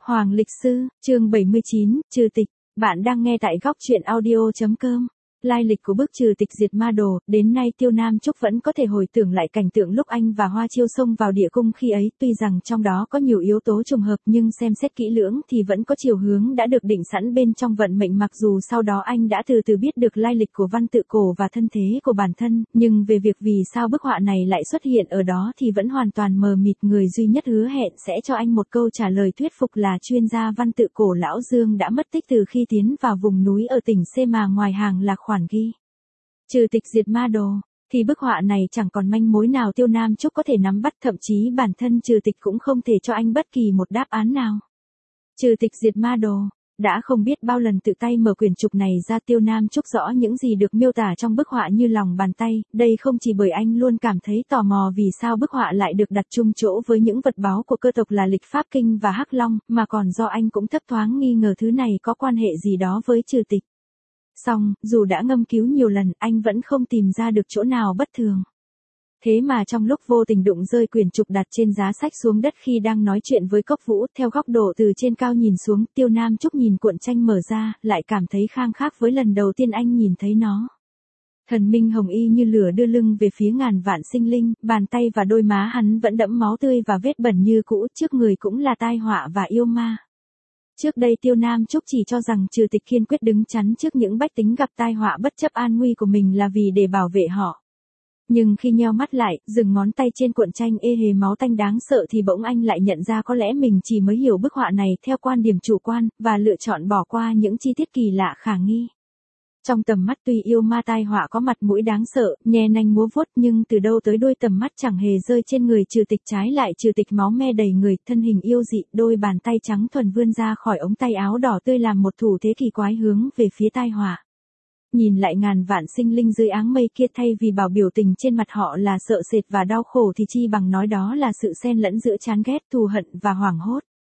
Hoàng Lịch Sư, chương 79, trừ tịch. Bạn đang nghe tại góc truyện audio.com. Lai lịch của bức trừ tịch diệt ma đồ, đến nay Tiêu Nam Trúc vẫn có thể hồi tưởng lại cảnh tượng lúc anh và Hoa Chiêu xông vào địa cung khi ấy, tuy rằng trong đó có nhiều yếu tố trùng hợp nhưng xem xét kỹ lưỡng thì vẫn có chiều hướng đã được định sẵn bên trong vận mệnh, mặc dù sau đó anh đã từ từ biết được lai lịch của văn tự cổ và thân thế của bản thân, nhưng về việc vì sao bức họa này lại xuất hiện ở đó thì vẫn hoàn toàn mờ mịt. Người duy nhất hứa hẹn sẽ cho anh một câu trả lời thuyết phục là chuyên gia văn tự cổ Lão Dương đã mất tích từ khi tiến vào vùng núi ở tỉnh C mà ngoài hàng là khoản ghi trừ tịch diệt ma đồ, thì bức họa này chẳng còn manh mối nào Tiêu Nam Trúc có thể nắm bắt, thậm chí bản thân trừ tịch cũng không thể cho anh bất kỳ một đáp án nào. Trừ tịch diệt ma đồ, đã không biết bao lần tự tay mở quyển trục này ra, Tiêu Nam Trúc rõ những gì được miêu tả trong bức họa như lòng bàn tay, đây không chỉ bởi anh luôn cảm thấy tò mò vì sao bức họa lại được đặt chung chỗ với những vật báu của cơ tộc là Lịch Pháp Kinh và Hắc Long, mà còn do anh cũng thấp thoáng nghi ngờ thứ này có quan hệ gì đó với trừ tịch. Song, dù đã ngâm cứu nhiều lần, anh vẫn không tìm ra được chỗ nào bất thường. Thế mà trong lúc vô tình đụng rơi quyển trục đặt trên giá sách xuống đất khi đang nói chuyện với Cốc Vũ, theo góc độ từ trên cao nhìn xuống, Tiêu Nam Trúc nhìn cuộn tranh mở ra, lại cảm thấy khang khác với lần đầu tiên anh nhìn thấy nó. Thần minh hồng y như lửa đưa lưng về phía ngàn vạn sinh linh, bàn tay và đôi má hắn vẫn đẫm máu tươi và vết bẩn như cũ, trước người cũng là tai họa và yêu ma. Trước đây Tiêu Nam Trúc chỉ cho rằng trừ tịch kiên quyết đứng chắn trước những bách tính gặp tai họa bất chấp an nguy của mình là vì để bảo vệ họ. Nhưng khi nheo mắt lại, dừng ngón tay trên cuộn tranh ê hề máu tanh đáng sợ thì bỗng anh lại nhận ra có lẽ mình chỉ mới hiểu bức họa này theo quan điểm chủ quan, và lựa chọn bỏ qua những chi tiết kỳ lạ khả nghi. Trong tầm mắt tuy yêu ma tai họa có mặt mũi đáng sợ, nhe nanh múa vuốt, nhưng từ đâu tới đôi tầm mắt chẳng hề rơi trên người trừ tịch, trái lại trừ tịch máu me đầy người, thân hình yêu dị, đôi bàn tay trắng thuần vươn ra khỏi ống tay áo đỏ tươi làm một thủ thế kỳ quái hướng về phía tai họa. Nhìn lại ngàn vạn sinh linh dưới áng mây kia, thay vì bảo biểu tình trên mặt họ là sợ sệt và đau khổ thì chi bằng nói đó là sự xen lẫn giữa chán ghét, thù hận và hoảng hốt.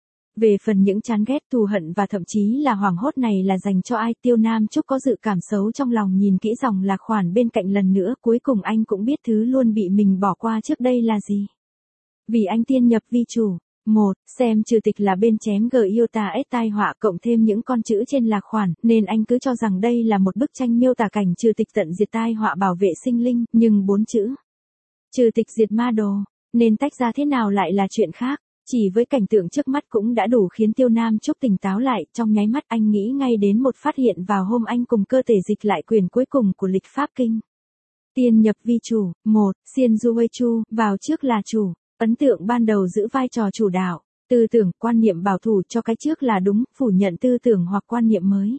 Về phần những chán ghét, thù hận và thậm chí là hoảng hốt này là dành cho ai, Tiêu Nam Trúc có dự cảm xấu trong lòng, nhìn kỹ dòng lạc khoản bên cạnh lần nữa, cuối cùng anh cũng biết thứ luôn bị mình bỏ qua trước đây là gì. Vì anh tiên nhập vi chủ. 1. Xem trừ tịch là bên chém g yêu tà ết tai họa cộng thêm những con chữ trên lạc khoản, nên anh cứ cho rằng đây là một bức tranh miêu tả cảnh trừ tịch tận diệt tai họa bảo vệ sinh linh, nhưng 4 chữ trừ tịch diệt ma đồ nên tách ra thế nào lại là chuyện khác. Chỉ với cảnh tượng trước mắt cũng đã đủ khiến Tiêu Nam Trúc tỉnh táo lại, trong nháy mắt anh nghĩ ngay đến một phát hiện vào hôm anh cùng cơ thể dịch lại quyền cuối cùng của Lịch Pháp Kinh. Tiên nhập vi chủ. 1. Xiên Du Huê Chu, vào trước là chủ. Ấn tượng ban đầu giữ vai trò chủ đạo, tư tưởng, quan niệm bảo thủ cho cái trước là đúng, phủ nhận tư tưởng hoặc quan niệm mới.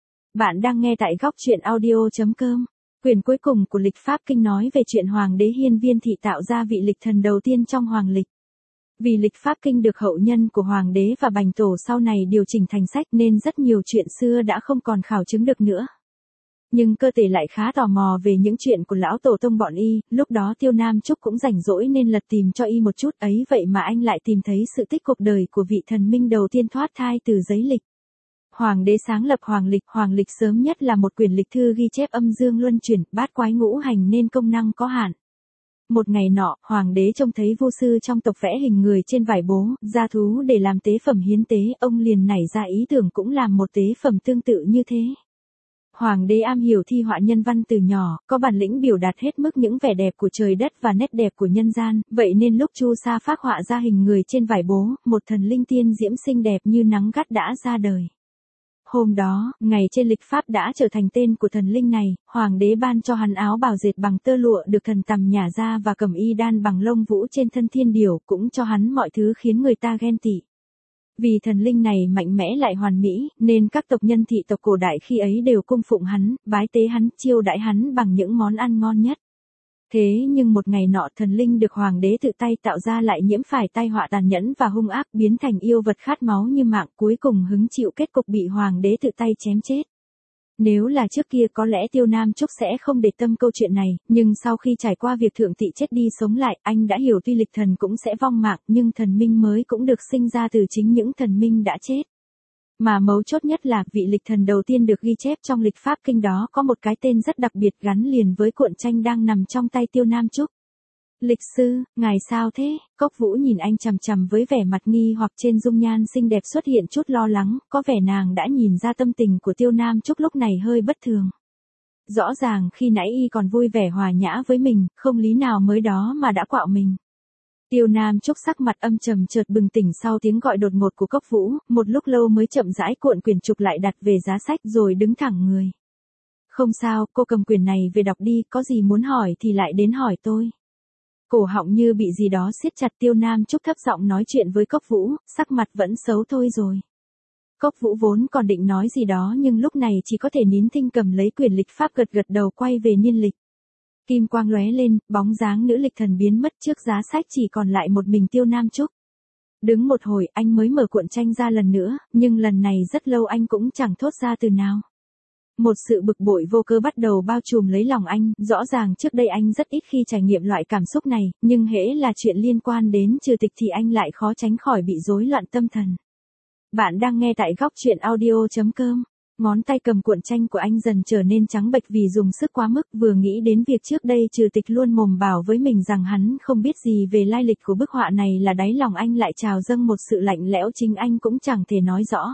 Bạn đang nghe tại góc truyện audio.com. Quyển cuối cùng của Lịch Pháp Kinh nói về chuyện Hoàng đế Hiên Viên Thị tạo ra vị lịch thần đầu tiên trong Hoàng Lịch. Vì Lịch Pháp Kinh được hậu nhân của Hoàng đế và Bành Tổ sau này điều chỉnh thành sách nên rất nhiều chuyện xưa đã không còn khảo chứng được nữa. Nhưng cơ thể lại khá tò mò về những chuyện của lão tổ tông bọn y, lúc đó Tiêu Nam Trúc cũng rảnh rỗi nên lật tìm cho y một chút, ấy vậy mà anh lại tìm thấy sự tích cuộc đời của vị thần minh đầu tiên thoát thai từ giấy lịch. Hoàng đế sáng lập Hoàng Lịch sớm nhất là một quyển lịch thư ghi chép âm dương luân chuyển, bát quái ngũ hành nên công năng có hạn. Một ngày nọ, Hoàng đế trông thấy vô sư trong tộc vẽ hình người trên vải bố, gia thú để làm tế phẩm hiến tế, ông liền nảy ra ý tưởng cũng làm một tế phẩm tương tự như thế. Hoàng đế am hiểu thi họa nhân văn từ nhỏ, có bản lĩnh biểu đạt hết mức những vẻ đẹp của trời đất và nét đẹp của nhân gian, vậy nên lúc Chu Sa phác họa ra hình người trên vải bố, một thần linh tiên diễm xinh đẹp như nắng gắt đã ra đời. Hôm đó, ngày trên lịch pháp đã trở thành tên của thần linh này, Hoàng đế ban cho hắn áo bào dệt bằng tơ lụa được thần tằm nhả ra và cầm y đan bằng lông vũ trên thân thiên điểu, cũng cho hắn mọi thứ khiến người ta ghen tị. Vì thần linh này mạnh mẽ lại hoàn mỹ, nên các tộc nhân thị tộc cổ đại khi ấy đều cung phụng hắn, bái tế hắn, chiêu đãi hắn bằng những món ăn ngon nhất. Thế nhưng một ngày nọ thần linh được Hoàng đế tự tay tạo ra lại nhiễm phải tai họa tàn nhẫn và hung ác, biến thành yêu vật khát máu như mạng, cuối cùng hứng chịu kết cục bị Hoàng đế tự tay chém chết. Nếu là trước kia có lẽ Tiêu Nam Trúc sẽ không để tâm câu chuyện này, nhưng sau khi trải qua việc thượng tị chết đi sống lại, anh đã hiểu tuy lịch thần cũng sẽ vong mạng, nhưng thần minh mới cũng được sinh ra từ chính những thần minh đã chết. Mà mấu chốt nhất là vị lịch thần đầu tiên được ghi chép trong Lịch Pháp Kinh đó có một cái tên rất đặc biệt gắn liền với cuộn tranh đang nằm trong tay Tiêu Nam Trúc. Lịch sư, ngài sao thế? Cốc Vũ nhìn anh chằm chằm với vẻ mặt nghi hoặc, trên dung nhan xinh đẹp xuất hiện chút lo lắng, có vẻ nàng đã nhìn ra tâm tình của Tiêu Nam Trúc lúc này hơi bất thường. Rõ ràng khi nãy y còn vui vẻ hòa nhã với mình, không lý nào mới đó mà đã quạo mình. Tiêu Nam Trúc sắc mặt âm trầm chợt bừng tỉnh sau tiếng gọi đột ngột của Cốc Vũ, một lúc lâu mới chậm rãi cuộn quyển trục lại đặt về giá sách rồi đứng thẳng người. Không sao, cô cầm quyển này về đọc đi, có gì muốn hỏi thì lại đến hỏi tôi. Cổ họng như bị gì đó siết chặt, Tiêu Nam Trúc thấp giọng nói chuyện với Cốc Vũ, sắc mặt vẫn xấu thôi rồi. Cốc Vũ vốn còn định nói gì đó nhưng lúc này chỉ có thể nín thinh cầm lấy quyển lịch pháp gật gật đầu quay về niên lịch. Kim quang lóe lên, bóng dáng nữ lịch thần biến mất trước giá sách, chỉ còn lại một mình Tiêu Nam Trúc. Đứng một hồi anh mới mở cuộn tranh ra lần nữa, nhưng lần này rất lâu anh cũng chẳng thốt ra từ nào. Một sự bực bội vô cơ bắt đầu bao trùm lấy lòng anh, rõ ràng trước đây anh rất ít khi trải nghiệm loại cảm xúc này, nhưng hễ là chuyện liên quan đến trừ tịch thì anh lại khó tránh khỏi bị rối loạn tâm thần. Bạn đang nghe tại góc truyện audio.com. Ngón tay cầm cuộn tranh của anh dần trở nên trắng bệch vì dùng sức quá mức, vừa nghĩ đến việc trước đây trừ tịch luôn mồm bảo với mình rằng hắn không biết gì về lai lịch của bức họa này là đáy lòng anh lại trào dâng một sự lạnh lẽo, chính anh cũng chẳng thể nói rõ.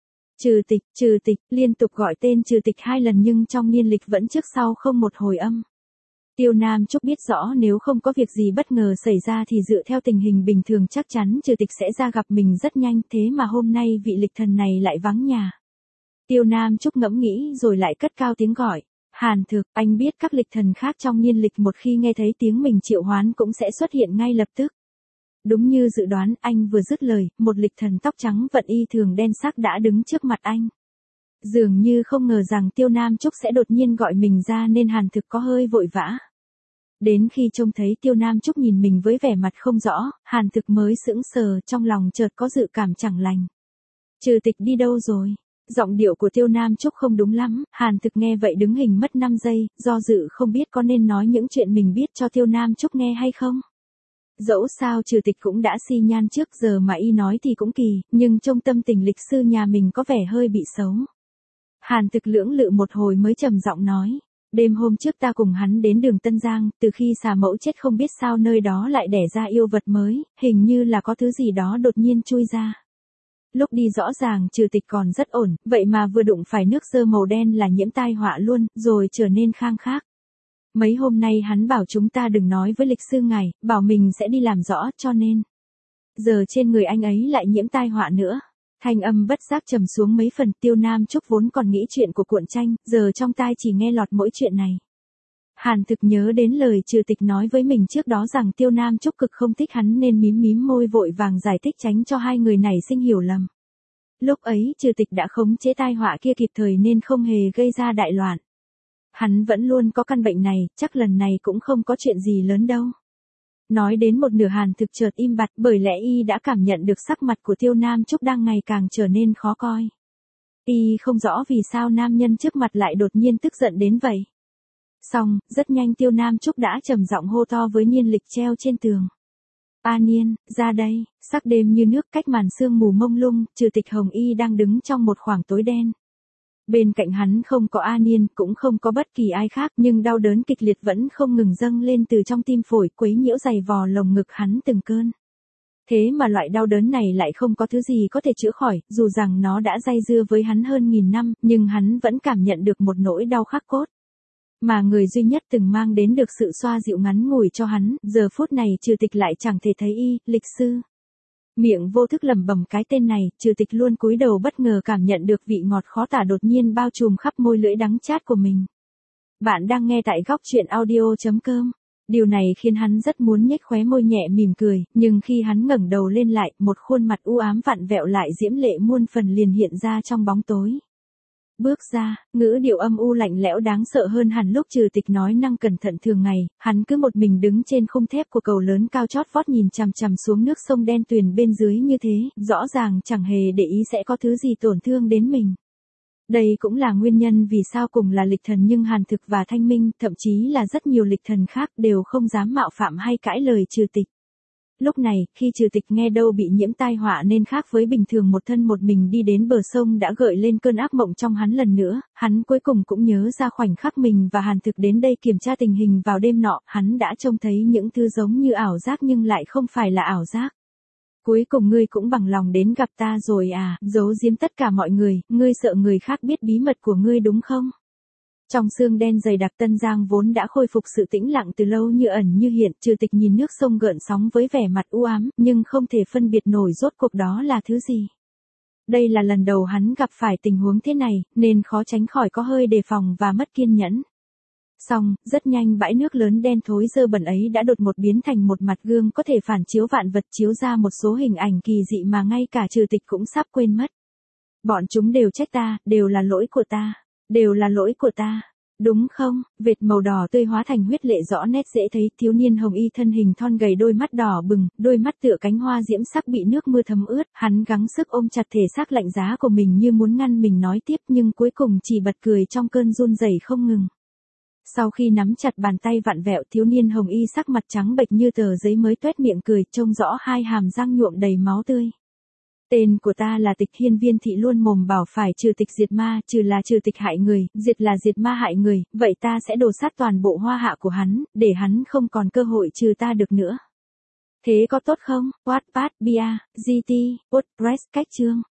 Trừ tịch, liên tục gọi tên trừ tịch 2 lần nhưng trong niên lịch vẫn trước sau không một hồi âm. Tiêu Nam Trúc biết rõ nếu không có việc gì bất ngờ xảy ra thì dựa theo tình hình bình thường chắc chắn trừ tịch sẽ ra gặp mình rất nhanh, thế mà hôm nay vị lịch thần này lại vắng nhà. Tiêu Nam Trúc ngẫm nghĩ rồi lại cất cao tiếng gọi. Hàn Thực, anh biết các lịch thần khác trong niên lịch một khi nghe thấy tiếng mình triệu hoán cũng sẽ xuất hiện ngay lập tức. Đúng như dự đoán, anh vừa dứt lời, một lịch thần tóc trắng vận y thường đen sắc đã đứng trước mặt anh. Dường như không ngờ rằng Tiêu Nam Trúc sẽ đột nhiên gọi mình ra nên Hàn Thực có hơi vội vã. Đến khi trông thấy Tiêu Nam Trúc nhìn mình với vẻ mặt không rõ, Hàn Thực mới sững sờ, trong lòng chợt có dự cảm chẳng lành. Trừ tịch đi đâu rồi? Giọng điệu của Tiêu Nam Trúc không đúng lắm, Hàn Thực nghe vậy đứng hình mất 5 giây, do dự không biết có nên nói những chuyện mình biết cho Tiêu Nam Trúc nghe hay không. Dẫu sao trừ tịch cũng đã xi nhan trước giờ mà y nói thì cũng kỳ, nhưng trong tâm tình lịch sư nhà mình có vẻ hơi bị xấu. Hàn Thực lưỡng lự một hồi mới trầm giọng nói. Đêm hôm trước ta cùng hắn đến đường Tân Giang, từ khi xà mẫu chết không biết sao nơi đó lại đẻ ra yêu vật mới, hình như là có thứ gì đó đột nhiên chui ra. Lúc đi rõ ràng trừ tịch còn rất ổn, vậy mà vừa đụng phải nước dơ màu đen là nhiễm tai họa luôn, rồi trở nên khang khác. Mấy hôm nay hắn bảo chúng ta đừng nói với lịch sư ngài, bảo mình sẽ đi làm rõ, cho nên giờ trên người anh ấy lại nhiễm tai họa nữa. Thanh âm bất giác trầm xuống mấy phần, Tiêu Nam Trúc vốn còn nghĩ chuyện của cuộn tranh, giờ trong tai chỉ nghe lọt mỗi chuyện này. Hàn Thực nhớ đến lời trừ tịch nói với mình trước đó rằng Tiêu Nam Trúc cực không thích hắn nên mím mím môi vội vàng giải thích tránh cho hai người này sinh hiểu lầm. Lúc ấy trừ tịch đã khống chế tai họa kia kịp thời nên không hề gây ra đại loạn. Hắn vẫn luôn có căn bệnh này, chắc lần này cũng không có chuyện gì lớn đâu. Nói đến một nửa Hàn Thực chợt im bặt, bởi lẽ y đã cảm nhận được sắc mặt của Tiêu Nam Trúc đang ngày càng trở nên khó coi. Y không rõ vì sao nam nhân trước mặt lại đột nhiên tức giận đến vậy. Xong, rất nhanh Tiêu Nam Trúc đã trầm giọng hô to với niên lịch treo trên tường. A Niên, ra đây, sắc đêm như nước cách màn sương mù mông lung, trừ tịch Hồng Y đang đứng trong một khoảng tối đen. Bên cạnh hắn không có A Niên, cũng không có bất kỳ ai khác, nhưng đau đớn kịch liệt vẫn không ngừng dâng lên từ trong tim phổi, quấy nhiễu dày vò lồng ngực hắn từng cơn. Thế mà loại đau đớn này lại không có thứ gì có thể chữa khỏi, dù rằng nó đã dây dưa với hắn hơn 1000 năm, nhưng hắn vẫn cảm nhận được một nỗi đau khắc cốt. Mà người duy nhất từng mang đến được sự xoa dịu ngắn ngủi cho hắn, giờ phút này trừ tịch lại chẳng thể thấy y, lịch sư. Miệng vô thức lẩm bẩm cái tên này, trừ tịch luôn cúi đầu bất ngờ cảm nhận được vị ngọt khó tả đột nhiên bao trùm khắp môi lưỡi đắng chát của mình. Bạn đang nghe tại góc truyện audio.com. Điều này khiến hắn rất muốn nhếch khóe môi nhẹ mỉm cười, nhưng khi hắn ngẩng đầu lên lại, một khuôn mặt u ám vặn vẹo lại diễm lệ muôn phần liền hiện ra trong bóng tối. Bước ra, ngữ điệu âm u lạnh lẽo đáng sợ hơn hẳn lúc trừ tịch nói năng cẩn thận thường ngày, hắn cứ một mình đứng trên khung thép của cầu lớn cao chót vót nhìn chằm chằm xuống nước sông đen tuyền bên dưới như thế, rõ ràng chẳng hề để ý sẽ có thứ gì tổn thương đến mình. Đây cũng là nguyên nhân vì sao cùng là lịch thần nhưng Hàn Thực và Thanh Minh, thậm chí là rất nhiều lịch thần khác đều không dám mạo phạm hay cãi lời trừ tịch. Lúc này, khi trừ tịch nghe đâu bị nhiễm tai họa nên khác với bình thường một thân một mình đi đến bờ sông đã gợi lên cơn ác mộng trong hắn lần nữa, hắn cuối cùng cũng nhớ ra khoảnh khắc mình và Hàn Thực đến đây kiểm tra tình hình vào đêm nọ, hắn đã trông thấy những thứ giống như ảo giác nhưng lại không phải là ảo giác. Cuối cùng ngươi cũng bằng lòng đến gặp ta rồi à, giấu giếm tất cả mọi người, ngươi sợ người khác biết bí mật của ngươi đúng không? Trong sương đen dày đặc Tân Giang vốn đã khôi phục sự tĩnh lặng từ lâu như ẩn như hiện, trừ tịch nhìn nước sông gợn sóng với vẻ mặt u ám, nhưng không thể phân biệt nổi rốt cuộc đó là thứ gì. Đây là lần đầu hắn gặp phải tình huống thế này, nên khó tránh khỏi có hơi đề phòng và mất kiên nhẫn. Xong, rất nhanh bãi nước lớn đen thối dơ bẩn ấy đã đột một biến thành một mặt gương có thể phản chiếu vạn vật, chiếu ra một số hình ảnh kỳ dị mà ngay cả trừ tịch cũng sắp quên mất. Bọn chúng đều trách ta, đều là lỗi của ta. Đều là lỗi của ta, đúng không? Vệt màu đỏ tươi hóa thành huyết lệ rõ nét dễ thấy, thiếu niên hồng y thân hình thon gầy, đôi mắt đỏ bừng, đôi mắt tựa cánh hoa diễm sắc bị nước mưa thấm ướt, hắn gắng sức ôm chặt thể xác lạnh giá của mình như muốn ngăn mình nói tiếp nhưng cuối cùng chỉ bật cười trong cơn run rẩy không ngừng. Sau khi nắm chặt bàn tay vặn vẹo, thiếu niên hồng y sắc mặt trắng bệch như tờ giấy mới toét miệng cười, trông rõ hai hàm răng nhuộm đầy máu tươi. Tên của ta là Tịch Hiên. Viên thị luôn mồm bảo phải trừ tịch diệt ma, trừ là trừ tịch hại người, diệt là diệt ma hại người, vậy ta sẽ đổ sát toàn bộ hoa hạ của hắn, để hắn không còn cơ hội trừ ta được nữa. Thế có tốt không? Wattpad, Bia, GT, WordPress, cách chương.